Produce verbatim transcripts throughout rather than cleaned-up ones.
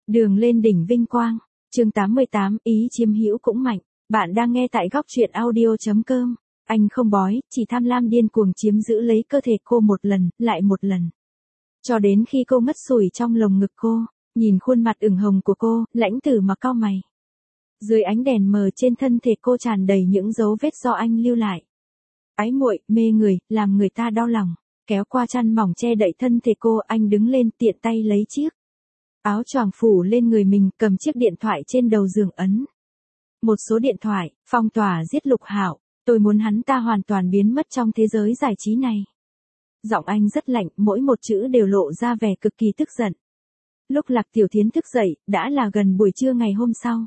Đường lên đỉnh vinh quang, chương tám mươi tám, ý chiếm hữu cũng mạnh. Bạn đang nghe tại góc truyện audio chấm com. Anh không bói, chỉ tham lam điên cuồng chiếm giữ lấy cơ thể cô một lần, lại một lần. Cho đến khi cô ngất xỉu trong lồng ngực cô, nhìn khuôn mặt ửng hồng của cô, Lãnh Tử Mặc cau mày. Dưới ánh đèn mờ trên thân thể cô tràn đầy những dấu vết do anh lưu lại. Ái muội, mê người, làm người ta đau lòng. Kéo qua chăn mỏng che đậy thân thể cô, anh đứng lên tiện tay lấy chiếc áo choàng phủ lên người mình, cầm chiếc điện thoại trên đầu giường ấn một số điện thoại, phong tỏa giết Lục Hạo, tôi muốn hắn ta hoàn toàn biến mất trong thế giới giải trí này. Giọng anh rất lạnh, mỗi một chữ đều lộ ra vẻ cực kỳ tức giận. Lúc Lạc Tiểu Thiến thức dậy, đã là gần buổi trưa ngày hôm sau.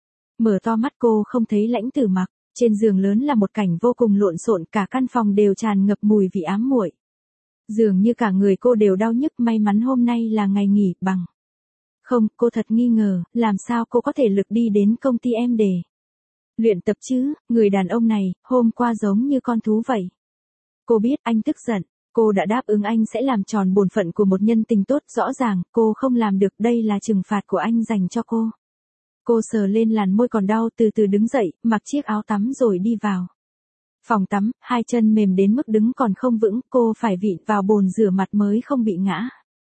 Mở to mắt cô không thấy Lãnh Tử Mặc, trên giường lớn là một cảnh vô cùng lộn xộn, cả căn phòng đều tràn ngập mùi vị ám muội. Dường như cả người cô đều đau nhức, may mắn hôm nay là ngày nghỉ bằng. Không, cô thật nghi ngờ, làm sao cô có thể lực đi đến công ty em để luyện tập chứ, người đàn ông này, hôm qua giống như con thú vậy. Cô biết anh tức giận, cô đã đáp ứng anh sẽ làm tròn bổn phận của một nhân tình tốt, rõ ràng, cô không làm được, đây là trừng phạt của anh dành cho cô. Cô sờ lên làn môi còn đau, từ từ đứng dậy, mặc chiếc áo tắm rồi đi vào phòng tắm, hai chân mềm đến mức đứng còn không vững, cô phải vịn vào bồn rửa mặt mới không bị ngã.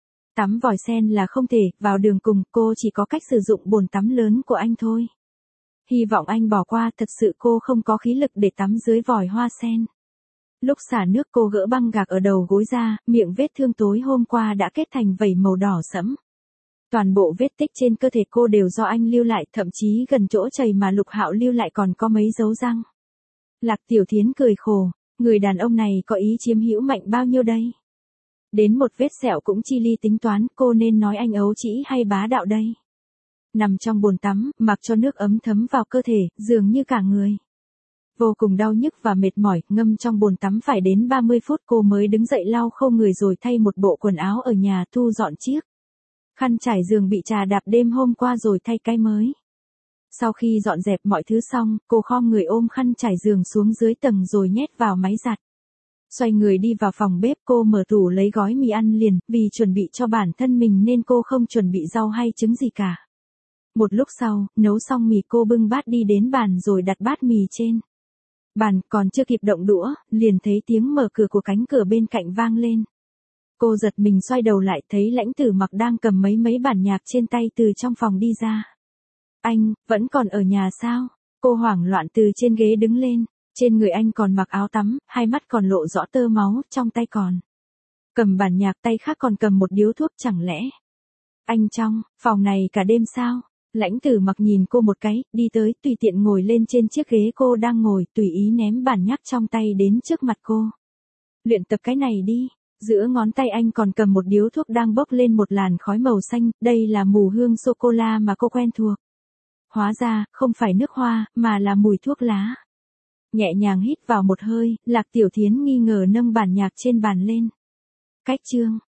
Tắm vòi sen là không thể, vào đường cùng, cô chỉ có cách sử dụng bồn tắm lớn của anh thôi. Hy vọng anh bỏ qua, thật sự cô không có khí lực để tắm dưới vòi hoa sen. Lúc xả nước cô gỡ băng gạc ở đầu gối ra, miệng vết thương tối hôm qua đã kết thành vảy màu đỏ sẫm. Toàn bộ vết tích trên cơ thể cô đều do anh lưu lại, thậm chí gần chỗ chày mà Lục Hạo lưu lại còn có mấy dấu răng. Lạc Tiểu Thiến cười khổ, người đàn ông này có ý chiếm hữu mạnh bao nhiêu đây? Đến một vết sẹo cũng chi ly tính toán, cô nên nói anh ấu trĩ hay bá đạo đây? Nằm trong bồn tắm, mặc cho nước ấm thấm vào cơ thể, dường như cả người vô cùng đau nhức và mệt mỏi, ngâm trong bồn tắm phải đến ba mươi phút cô mới đứng dậy lau khô người rồi thay một bộ quần áo ở nhà, thu dọn chiếc khăn trải giường bị trà đạp đêm hôm qua rồi thay cái mới. Sau khi dọn dẹp mọi thứ xong, cô khom người ôm khăn trải giường xuống dưới tầng rồi nhét vào máy giặt. Xoay người đi vào phòng bếp, cô mở tủ lấy gói mì ăn liền, vì chuẩn bị cho bản thân mình nên cô không chuẩn bị rau hay trứng gì cả. Một lúc sau, nấu xong mì cô bưng bát đi đến bàn rồi đặt bát mì trên bàn, còn chưa kịp động đũa, liền thấy tiếng mở cửa của cánh cửa bên cạnh vang lên. Cô giật mình xoay đầu lại thấy Lãnh Tử Mặc đang cầm mấy mấy bản nhạc trên tay từ trong phòng đi ra. Anh, vẫn còn ở nhà sao? Cô hoảng loạn từ trên ghế đứng lên, trên người anh còn mặc áo tắm, hai mắt còn lộ rõ tơ máu, trong tay còn cầm bản nhạc, tay khác còn cầm một điếu thuốc, chẳng lẽ anh trong phòng này cả đêm sao? Lãnh Tử Mặc nhìn cô một cái, đi tới, tùy tiện ngồi lên trên chiếc ghế cô đang ngồi, tùy ý ném bản nhạc trong tay đến trước mặt cô. Luyện tập cái này đi. Giữa ngón tay anh còn cầm một điếu thuốc đang bốc lên một làn khói màu xanh, đây là mùi hương sô-cô-la mà cô quen thuộc. Hóa ra, không phải nước hoa, mà là mùi thuốc lá. Nhẹ nhàng hít vào một hơi, Lạc Tiểu Thiến nghi ngờ nâng bản nhạc trên bàn lên. Cách chương